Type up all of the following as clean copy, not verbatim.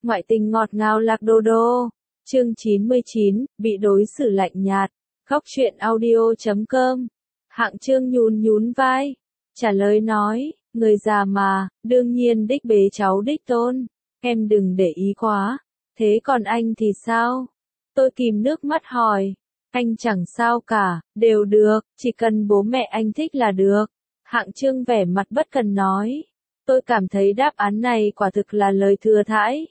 Ngoại tình ngọt ngào lạc đô đô. Chương 99, bị đối xử lạnh nhạt. Góc truyện audio.com. Hạng Chương nhún nhún vai, trả lời nói, người già mà, đương nhiên đích bế cháu đích tôn, em đừng để ý quá. Thế còn anh thì sao? Tôi kìm nước mắt hỏi. Anh chẳng sao cả, đều được, chỉ cần bố mẹ anh thích là được. Hạng Chương vẻ mặt bất cần nói. Tôi cảm thấy đáp án này quả thực là lời thừa thãi.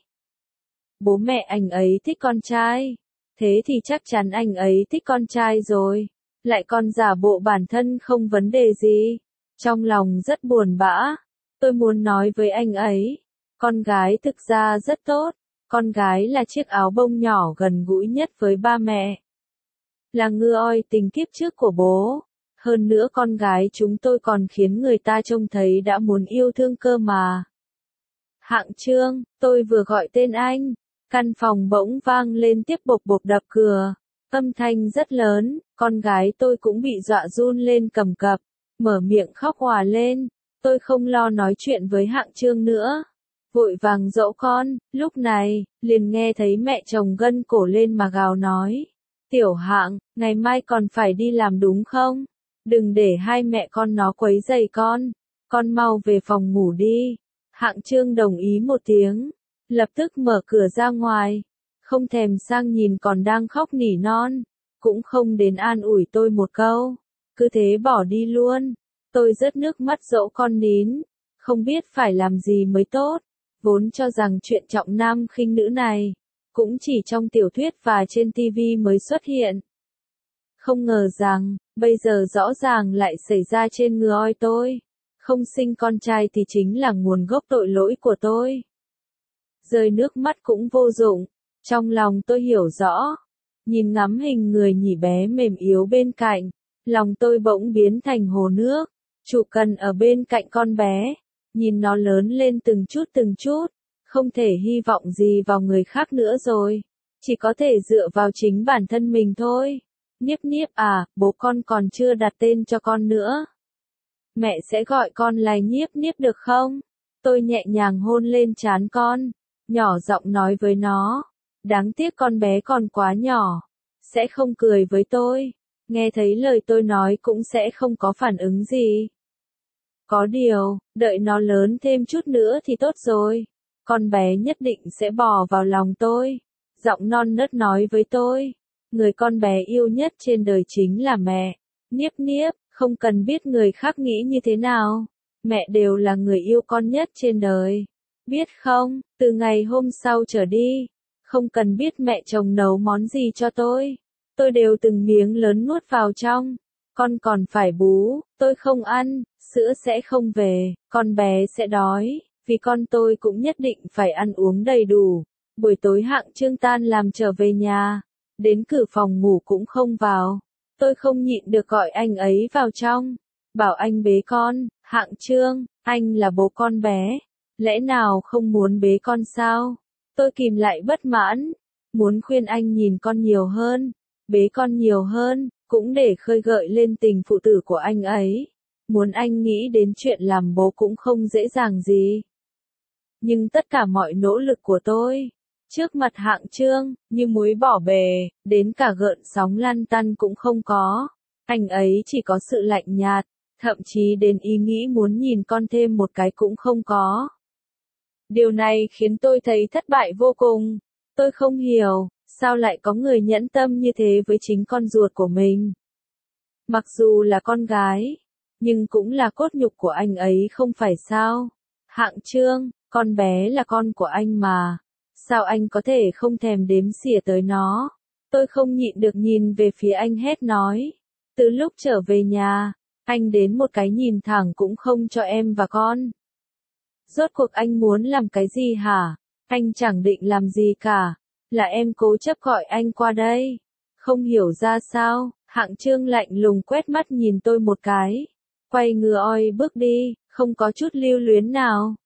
Bố mẹ anh ấy thích con trai. Thế thì chắc chắn anh ấy thích con trai rồi. Lại còn giả bộ bản thân không vấn đề gì. Trong lòng rất buồn bã. Tôi muốn nói với anh ấy. Con gái thực ra rất tốt. Con gái là chiếc áo bông nhỏ gần gũi nhất với ba mẹ. Là ngư oi tình kiếp trước của bố. Hơn nữa con gái chúng tôi còn khiến người ta trông thấy đã muốn yêu thương cơ mà. Hạng Chương, tôi vừa gọi tên anh. Căn phòng bỗng vang lên tiếp bộp bộp đập cửa. Âm thanh rất lớn, con gái tôi cũng bị dọa run lên cầm cập, mở miệng khóc òa lên. Tôi không lo nói chuyện với Hạng Chương nữa. Vội vàng dỗ con, lúc này, liền nghe thấy mẹ chồng gân cổ lên mà gào nói. Tiểu Hạng, ngày mai còn phải đi làm đúng không? Đừng để hai mẹ con nó quấy rầy con mau về phòng ngủ đi. Hạng Chương đồng ý một tiếng, lập tức mở cửa ra ngoài, không thèm sang nhìn còn đang khóc nỉ non, cũng không đến an ủi tôi một câu, cứ thế bỏ đi luôn. Tôi rớt nước mắt dỗ con nín, không biết phải làm gì mới tốt, vốn cho rằng chuyện trọng nam khinh nữ này, cũng chỉ trong tiểu thuyết và trên TV mới xuất hiện. Không ngờ rằng, bây giờ rõ ràng lại xảy ra trên người oi tôi. Không sinh con trai thì chính là nguồn gốc tội lỗi của tôi. Rơi nước mắt cũng vô dụng, trong lòng tôi hiểu rõ. Nhìn ngắm hình người nhỉ bé mềm yếu bên cạnh, lòng tôi bỗng biến thành hồ nước. Chủ cần ở bên cạnh con bé, nhìn nó lớn lên từng chút, không thể hy vọng gì vào người khác nữa rồi. Chỉ có thể dựa vào chính bản thân mình thôi. Niếp Niếp à, bố con còn chưa đặt tên cho con nữa. Mẹ sẽ gọi con là Niếp Niếp được không? Tôi nhẹ nhàng hôn lên trán con, nhỏ giọng nói với nó. Đáng tiếc con bé còn quá nhỏ, sẽ không cười với tôi. Nghe thấy lời tôi nói cũng sẽ không có phản ứng gì. Có điều, đợi nó lớn thêm chút nữa thì tốt rồi. Con bé nhất định sẽ bò vào lòng tôi. Giọng non nớt nói với tôi. Người con bé yêu nhất trên đời chính là mẹ. Niếp Niếp, không cần biết người khác nghĩ như thế nào. Mẹ đều là người yêu con nhất trên đời. Biết không, từ ngày hôm sau trở đi, không cần biết mẹ chồng nấu món gì cho tôi đều từng miếng lớn nuốt vào trong. Con còn phải bú, tôi không ăn, sữa sẽ không về, con bé sẽ đói, vì con tôi cũng nhất định phải ăn uống đầy đủ. Buổi tối Hạng Chương tan làm trở về nhà, đến cửa phòng ngủ cũng không vào. Tôi không nhịn được gọi anh ấy vào trong, bảo anh bế con. Hạng Chương, anh là bố con bé, lẽ nào không muốn bế con sao? Tôi kìm lại bất mãn, muốn khuyên anh nhìn con nhiều hơn, bế con nhiều hơn, cũng để khơi gợi lên tình phụ tử của anh ấy. Muốn anh nghĩ đến chuyện làm bố cũng không dễ dàng gì. Nhưng tất cả mọi nỗ lực của tôi, trước mặt Hạng Chương, như muối bỏ bề, đến cả gợn sóng lăn tăn cũng không có. Anh ấy chỉ có sự lạnh nhạt, thậm chí đến ý nghĩ muốn nhìn con thêm một cái cũng không có. Điều này khiến tôi thấy thất bại vô cùng. Tôi không hiểu, sao lại có người nhẫn tâm như thế với chính con ruột của mình. Mặc dù là con gái, nhưng cũng là cốt nhục của anh ấy không phải sao? Hạng Chương, con bé là con của anh mà. Sao anh có thể không thèm đếm xỉa tới nó? Tôi không nhịn được nhìn về phía anh hét nói. Từ lúc trở về nhà, anh đến một cái nhìn thẳng cũng không cho em và con. Rốt cuộc anh muốn làm cái gì hả? Anh chẳng định làm gì cả. Là em cố chấp gọi anh qua đây. Không hiểu ra sao, Hạng Chương lạnh lùng quét mắt nhìn tôi một cái. Quay người oi bước đi, không có chút lưu luyến nào.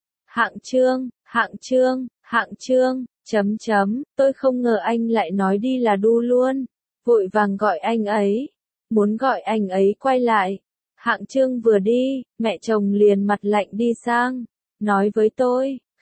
Hạng Chương, tôi không ngờ anh lại nói đi là đu luôn. Vội vàng gọi anh ấy. Muốn gọi anh ấy quay lại. Hạng Chương vừa đi, mẹ chồng liền mặt lạnh đi sang. Nói với tôi,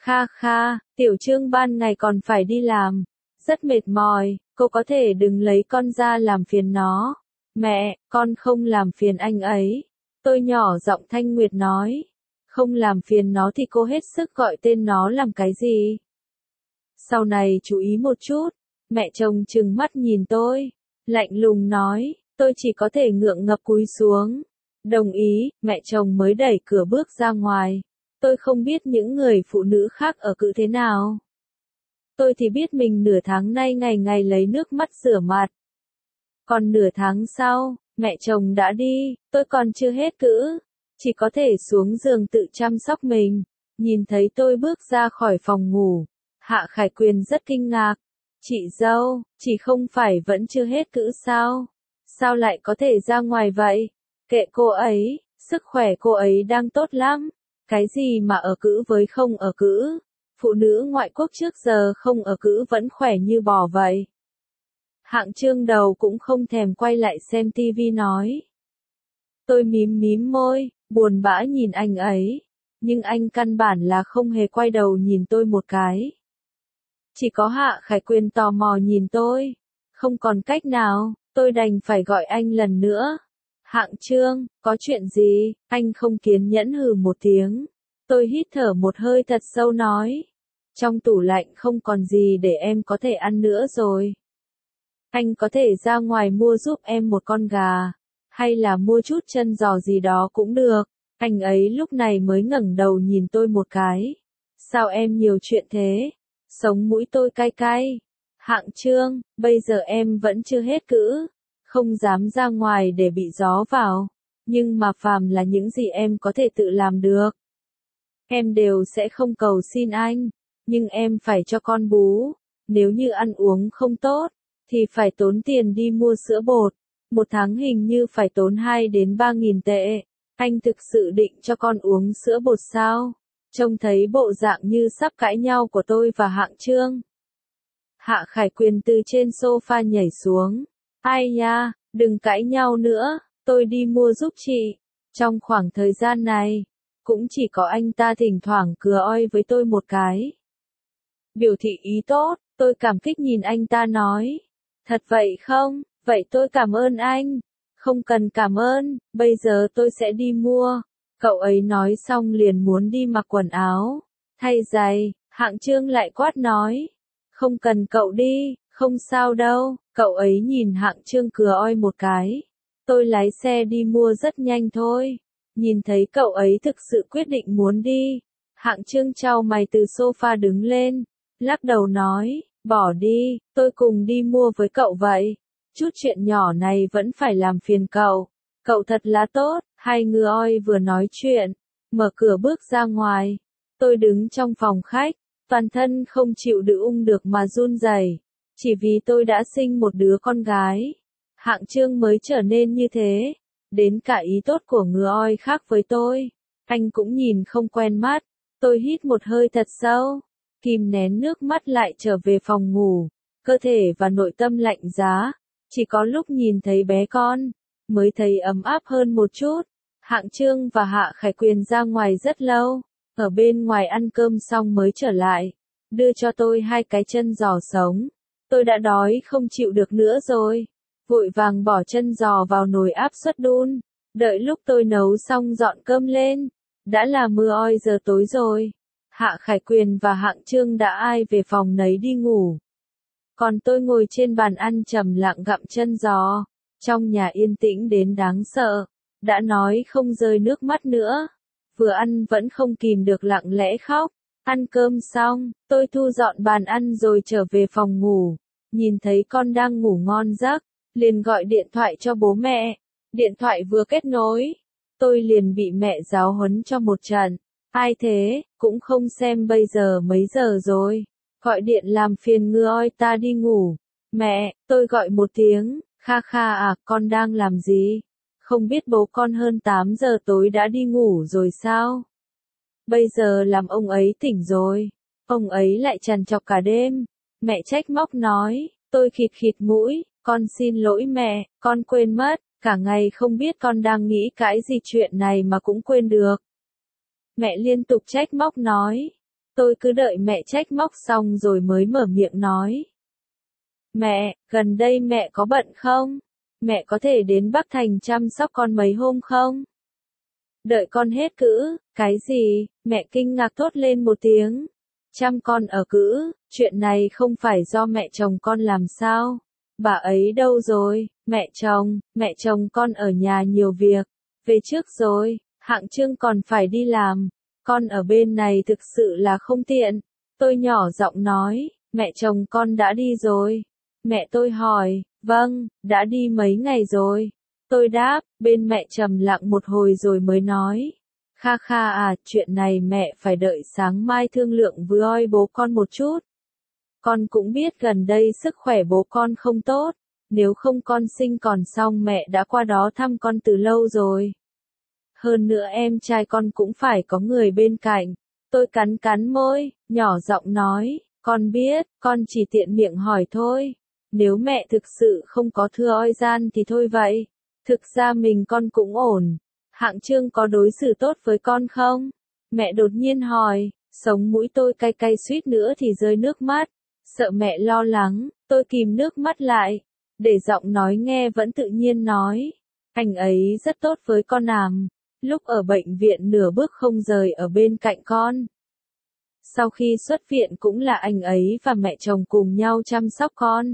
Kha kha, tiểu Trương ban ngày còn phải đi làm, rất mệt mỏi, cô có thể đừng lấy con ra làm phiền nó. Mẹ, con không làm phiền anh ấy. Tôi nhỏ giọng thanh nguyệt nói. Không làm phiền nó thì cô hết sức gọi tên nó làm cái gì? Sau này chú ý một chút. Mẹ chồng trừng mắt nhìn tôi, lạnh lùng nói, tôi chỉ có thể ngượng ngập cúi xuống. Đồng ý, mẹ chồng mới đẩy cửa bước ra ngoài. Tôi không biết những người phụ nữ khác ở cữ thế nào. Tôi thì biết mình nửa tháng nay ngày ngày lấy nước mắt rửa mặt. Còn nửa tháng sau, mẹ chồng đã đi, tôi còn chưa hết cữ. Chỉ có thể xuống giường tự chăm sóc mình. Nhìn thấy tôi bước ra khỏi phòng ngủ, Hạ Khải Quyền rất kinh ngạc. Chị dâu, chị không phải vẫn chưa hết cữ sao? Sao lại có thể ra ngoài vậy? Kệ cô ấy, sức khỏe cô ấy đang tốt lắm. Cái gì mà ở cữ với không ở cữ? Phụ nữ ngoại quốc trước giờ không ở cữ vẫn khỏe như bò vậy. Hạng Trương đầu cũng không thèm quay lại xem tivi nói. Tôi mím mím môi, buồn bã nhìn anh ấy. Nhưng anh căn bản là không hề quay đầu nhìn tôi một cái. Chỉ có Hạ Khải Quyền tò mò nhìn tôi. Không còn cách nào, tôi đành phải gọi anh lần nữa. Hạng Trương, có chuyện gì? Anh không kiên nhẫn hừ một tiếng. Tôi hít thở một hơi thật sâu nói. Trong tủ lạnh không còn gì để em có thể ăn nữa rồi. Anh có thể ra ngoài mua giúp em một con gà. Hay là mua chút chân giò gì đó cũng được. Anh ấy lúc này mới ngẩng đầu nhìn tôi một cái. Sao em nhiều chuyện thế? Sống mũi tôi cay cay. Hạng Trương, bây giờ em vẫn chưa hết cữ. Không dám ra ngoài để bị gió vào. Nhưng mà phàm là những gì em có thể tự làm được. Em đều sẽ không cầu xin anh. Nhưng em phải cho con bú. Nếu như ăn uống không tốt, thì phải tốn tiền đi mua sữa bột. Một tháng hình như phải tốn 2 đến 3 nghìn tệ. Anh thực sự định cho con uống sữa bột sao? Trông thấy bộ dạng như sắp cãi nhau của tôi và Hạng Trương. Hạ Khải Quyền từ trên sofa nhảy xuống. Ai nha, đừng cãi nhau nữa, tôi đi mua giúp chị. Trong khoảng thời gian này, cũng chỉ có anh ta thỉnh thoảng cựa oi với tôi một cái. Biểu thị ý tốt, tôi cảm kích nhìn anh ta nói. Thật vậy không? Vậy tôi cảm ơn anh. Không cần cảm ơn, bây giờ tôi sẽ đi mua. Cậu ấy nói xong liền muốn đi mặc quần áo. Thay giày, Hạng Trương lại quát nói. Không cần cậu đi, không sao đâu. Cậu ấy nhìn Hạng Trương cừa oi một cái. Tôi lái xe đi mua rất nhanh thôi. Nhìn thấy cậu ấy thực sự quyết định muốn đi. Hạng Trương chau mày từ sofa đứng lên. Lắc đầu nói, bỏ đi, tôi cùng đi mua với cậu vậy. Chút chuyện nhỏ này vẫn phải làm phiền cậu. Cậu thật là tốt. Hai người oi vừa nói chuyện, mở cửa bước ra ngoài. Tôi đứng trong phòng khách, toàn thân không chịu được mà run rẩy, chỉ vì tôi đã sinh một đứa con gái. Hạng Trương mới trở nên như thế, đến cả ý tốt của người oi khác với tôi, anh cũng nhìn không quen mắt. Tôi hít một hơi thật sâu, kìm nén nước mắt lại trở về phòng ngủ, cơ thể và nội tâm lạnh giá, chỉ có lúc nhìn thấy bé con, mới thấy ấm áp hơn một chút. Hạng Trương và Hạ Khải Quyền ra ngoài rất lâu, ở bên ngoài ăn cơm xong mới trở lại, đưa cho tôi 2 cái chân giò sống. Tôi đã đói không chịu được nữa rồi, vội vàng bỏ chân giò vào nồi áp suất đun, đợi lúc tôi nấu xong dọn cơm lên, đã là mưa oi giờ tối rồi. Hạ Khải Quyền và Hạng Trương đã ai về phòng nấy đi ngủ. Còn tôi ngồi trên bàn ăn trầm lặng gặm chân giò, trong nhà yên tĩnh đến đáng sợ. Đã nói không rơi nước mắt nữa. Vừa ăn vẫn không kìm được lặng lẽ khóc. Ăn cơm xong, tôi thu dọn bàn ăn rồi trở về phòng ngủ. Nhìn thấy con đang ngủ ngon giấc, liền gọi điện thoại cho bố mẹ. Điện thoại vừa kết nối, tôi liền bị mẹ giáo huấn cho một trận. Ai thế, cũng không xem bây giờ mấy giờ rồi. Gọi điện làm phiền ngư oi ta đi ngủ. Mẹ, tôi gọi một tiếng, kha kha à, con đang làm gì? Không biết bố con hơn 8 giờ tối đã đi ngủ rồi sao? Bây giờ làm ông ấy tỉnh rồi. Ông ấy lại trằn trọc cả đêm. Mẹ trách móc nói, tôi khịt khịt mũi, con xin lỗi mẹ, con quên mất, cả ngày không biết con đang nghĩ cái gì chuyện này mà cũng quên được. Mẹ liên tục trách móc nói, Tôi cứ đợi mẹ trách móc xong rồi mới mở miệng nói. Mẹ, gần đây mẹ có bận không? Mẹ có thể đến Bắc Thành chăm sóc con mấy hôm không? Đợi con hết cữ, cái gì? Mẹ kinh ngạc thốt lên một tiếng. Chăm con ở cữ, chuyện này không phải do mẹ chồng con làm sao? Bà ấy đâu rồi? Mẹ chồng con ở nhà nhiều việc. Về trước rồi, Hạng Trương còn phải đi làm. Con ở bên này thực sự là không tiện. Tôi nhỏ giọng nói, mẹ chồng con đã đi rồi. Mẹ tôi hỏi, vâng, đã đi mấy ngày rồi. Tôi đáp, bên mẹ trầm lặng một hồi rồi mới nói. Kha kha à, chuyện này mẹ phải đợi sáng mai thương lượng với bố con một chút. Con cũng biết gần đây sức khỏe bố con không tốt. Nếu không con sinh còn xong mẹ đã qua đó thăm con từ lâu rồi. Hơn nữa em trai con cũng phải có người bên cạnh. Tôi cắn cắn môi, nhỏ giọng nói, con biết, con chỉ tiện miệng hỏi thôi. Nếu mẹ thực sự không có thừa oi gian thì thôi vậy. Thực ra mình con cũng ổn. Hạng Trương có đối xử tốt với con không? Mẹ đột nhiên hỏi, sống mũi tôi cay cay suýt nữa thì rơi nước mắt. Sợ mẹ lo lắng, tôi kìm nước mắt lại. Để giọng nói nghe vẫn tự nhiên nói. Anh ấy rất tốt với con àm. Lúc ở bệnh viện nửa bước không rời ở bên cạnh con. Sau khi xuất viện cũng là anh ấy và mẹ chồng cùng nhau chăm sóc con.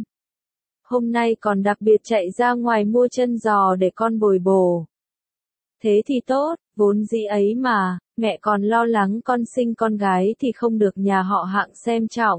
Hôm nay còn đặc biệt chạy ra ngoài mua chân giò để con bồi bổ. Thế thì tốt, vốn dĩ ấy mà, mẹ còn lo lắng con sinh con gái thì không được nhà họ Hạng xem trọng.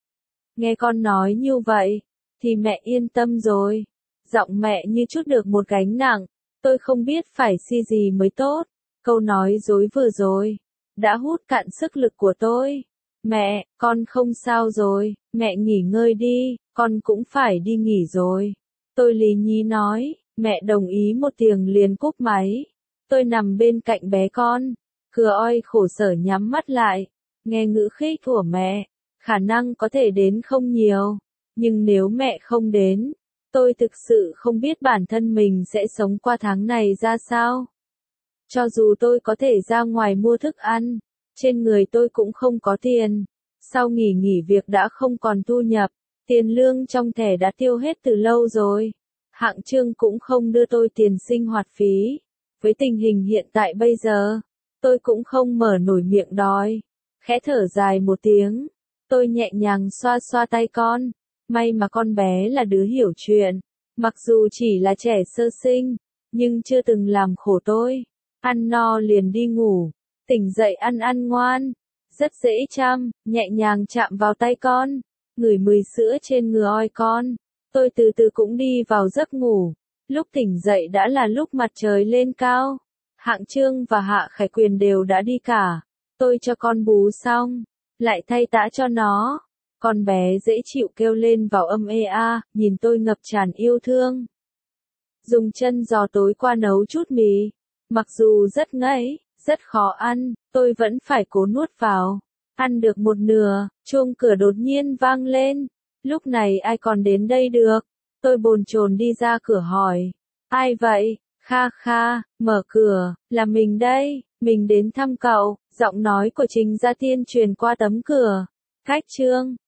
Nghe con nói như vậy, thì mẹ yên tâm rồi. Giọng mẹ như trút được một gánh nặng, tôi không biết phải suy gì mới tốt. Câu nói dối vừa rồi, đã hút cạn sức lực của tôi. Mẹ, con không sao rồi, mẹ nghỉ ngơi đi, con cũng phải đi nghỉ rồi. Tôi lý nhí nói, mẹ đồng ý một tiếng liền cúp máy. Tôi nằm bên cạnh bé con, cửa oi khổ sở nhắm mắt lại, nghe ngữ khí của mẹ, khả năng có thể đến không nhiều, nhưng nếu mẹ không đến, tôi thực sự không biết bản thân mình sẽ sống qua tháng này ra sao. Cho dù tôi có thể ra ngoài mua thức ăn, trên người tôi cũng không có tiền. Sau nghỉ việc đã không còn thu nhập, tiền lương trong thẻ đã tiêu hết từ lâu rồi. Hạng Trương cũng không đưa tôi tiền sinh hoạt phí. Với tình hình hiện tại bây giờ, tôi cũng không mở nổi miệng đòi. Khẽ thở dài một tiếng, tôi nhẹ nhàng xoa xoa tay con. May mà con bé là đứa hiểu chuyện. Mặc dù chỉ là trẻ sơ sinh, nhưng chưa từng làm khổ tôi. Ăn no liền đi ngủ, tỉnh dậy ăn ngoan. Rất dễ chăm, nhẹ nhàng chạm vào tay con, ngửi mùi sữa trên người oi con. Tôi từ từ cũng đi vào giấc ngủ. Lúc tỉnh dậy đã là lúc mặt trời lên cao. Hạng Trương và Hạ Khải Quyền đều đã đi cả. Tôi cho con bú xong, lại thay tã cho nó. Con bé dễ chịu kêu lên vào âm ê a, nhìn tôi ngập tràn yêu thương. Dùng chân giò tối qua nấu chút mì. Mặc dù rất ngấy, rất khó ăn, tôi vẫn phải cố nuốt vào. Ăn được một nửa, chuông cửa đột nhiên vang lên. Lúc này ai còn đến đây được? Tôi bồn chồn đi ra cửa hỏi. Ai vậy? Kha kha, mở cửa, là mình đây, mình đến thăm cậu. Giọng nói của Trình Gia Tiên truyền qua tấm cửa. Khách Trương,